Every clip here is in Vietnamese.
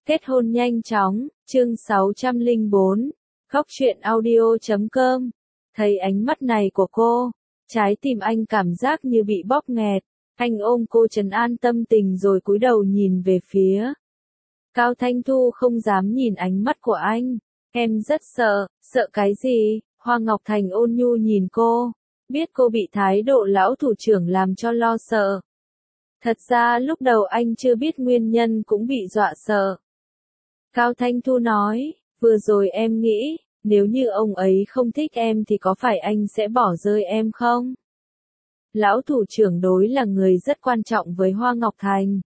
Kết hôn nhanh chóng, chương 604, Góc truyện audio.com. Thấy ánh mắt này của cô, trái tim anh cảm giác như bị bóp nghẹt. Anh ôm cô trấn an tâm tình rồi cúi đầu nhìn về phía Cao Thanh Thu, không dám nhìn ánh mắt của anh. Em rất sợ. Sợ cái gì? Hoa Ngọc Thành ôn nhu nhìn cô, biết cô bị thái độ lão thủ trưởng làm cho lo sợ. Thật ra lúc đầu anh chưa biết nguyên nhân cũng bị dọa sợ. Cao Thanh Thu nói, vừa rồi em nghĩ, nếu như ông ấy không thích em thì có phải anh sẽ bỏ rơi em không? Lão thủ trưởng đối là người rất quan trọng với Hoa Ngọc Thành.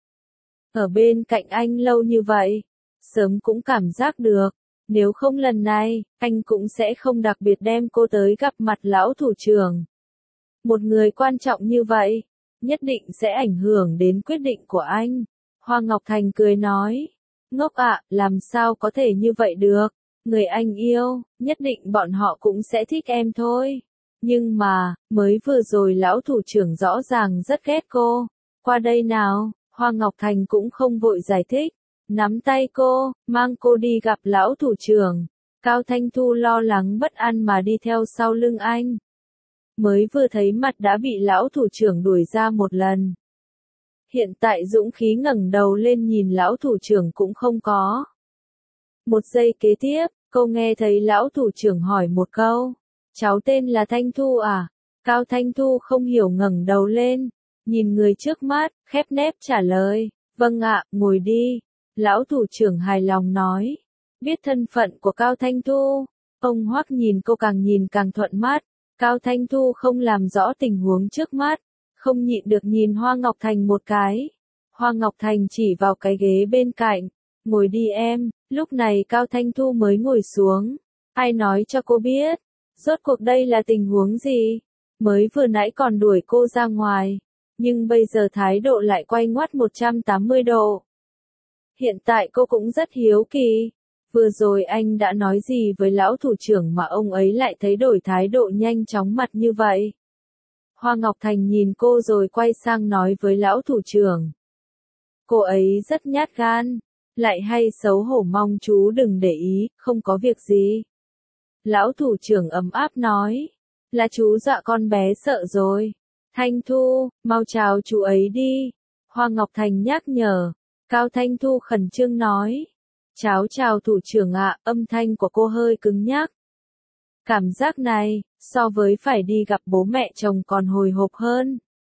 Ở bên cạnh anh lâu như vậy, sớm cũng cảm giác được, nếu không lần này, anh cũng sẽ không đặc biệt đem cô tới gặp mặt lão thủ trưởng. Một người quan trọng như vậy, nhất định sẽ ảnh hưởng đến quyết định của anh. Hoa Ngọc Thành cười nói, ngốc ạ, làm sao có thể như vậy được, người anh yêu, nhất định bọn họ cũng sẽ thích em thôi. Nhưng mà, mới vừa rồi lão thủ trưởng rõ ràng rất ghét cô. Qua đây nào, Hoa Ngọc Thành cũng không vội giải thích, nắm tay cô, mang cô đi gặp lão thủ trưởng. Cao Thanh Thu lo lắng bất an mà đi theo sau lưng anh. Mới vừa thấy mặt đã bị lão thủ trưởng đuổi ra một lần. Hiện tại dũng khí ngẩng đầu lên nhìn lão thủ trưởng cũng không có. Một giây kế tiếp, cô nghe thấy lão thủ trưởng hỏi một câu. Cháu tên là Thanh Thu à? Cao Thanh Thu không hiểu ngẩng đầu lên, nhìn người trước mắt, khép nép trả lời, vâng ạ, ngồi đi. Lão thủ trưởng hài lòng nói, biết thân phận của Cao Thanh Thu, ông Hoắc nhìn cô càng nhìn càng thuận mắt. Cao Thanh Thu không làm rõ tình huống trước mắt, không nhịn được nhìn Hoa Ngọc Thành một cái. Hoa Ngọc Thành chỉ vào cái ghế bên cạnh, ngồi đi em. Lúc này Cao Thanh Thu mới ngồi xuống. Ai nói cho cô biết? Rốt cuộc đây là tình huống gì? Mới vừa nãy còn đuổi cô ra ngoài, nhưng bây giờ thái độ lại quay ngoắt 180 độ. Hiện tại cô cũng rất hiếu kỳ. Vừa rồi anh đã nói gì với lão thủ trưởng mà ông ấy lại thấy đổi thái độ nhanh chóng mặt như vậy? Hoa Ngọc Thành nhìn cô rồi quay sang nói với lão thủ trưởng. Cô ấy rất nhát gan, lại hay xấu hổ, mong chú đừng để ý, không có việc gì. Lão thủ trưởng ấm áp nói, là chú dọa con bé sợ rồi. Thanh Thu, mau chào chú ấy đi. Hoa Ngọc Thành nhắc nhở. Cao Thanh Thu khẩn trương nói. Cháu chào thủ trưởng ạ, âm thanh của cô hơi cứng nhắc. Cảm giác này, so với phải đi gặp bố mẹ chồng còn hồi hộp hơn.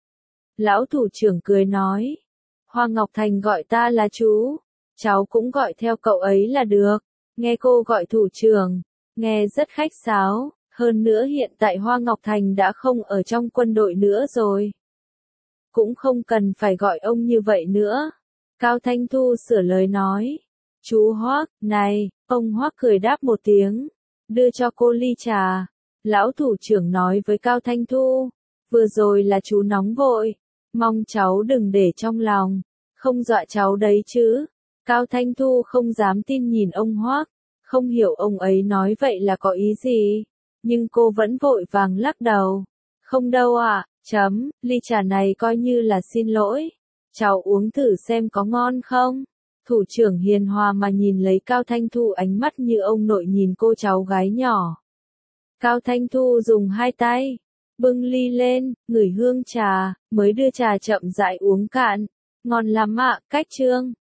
Lão thủ trưởng cười nói. Hoa Ngọc Thành gọi ta là chú, cháu cũng gọi theo cậu ấy là được. Nghe cô gọi thủ trưởng, nghe rất khách sáo, hơn nữa hiện tại Hoa Ngọc Thành đã không ở trong quân đội nữa rồi. Cũng không cần phải gọi ông như vậy nữa. Cao Thanh Thu sửa lời nói. Chú Hoắc, này, ông Hoắc cười đáp một tiếng, đưa cho cô ly trà. Lão thủ trưởng nói với Cao Thanh Thu, vừa rồi là chú nóng vội, mong cháu đừng để trong lòng, không dọa cháu đấy chứ. Cao Thanh Thu không dám tin nhìn ông Hoắc, không hiểu ông ấy nói vậy là có ý gì, nhưng cô vẫn vội vàng lắc đầu. Không đâu ạ, ly trà này coi như là xin lỗi, cháu uống thử xem có ngon không. Thủ trưởng hiền hòa mà nhìn lấy Cao Thanh Thu, ánh mắt như ông nội nhìn cô cháu gái nhỏ. Cao Thanh Thu dùng hai tay, bưng ly lên, ngửi hương trà, mới đưa trà chậm rãi uống cạn. Ngon lắm ạ, cách trương.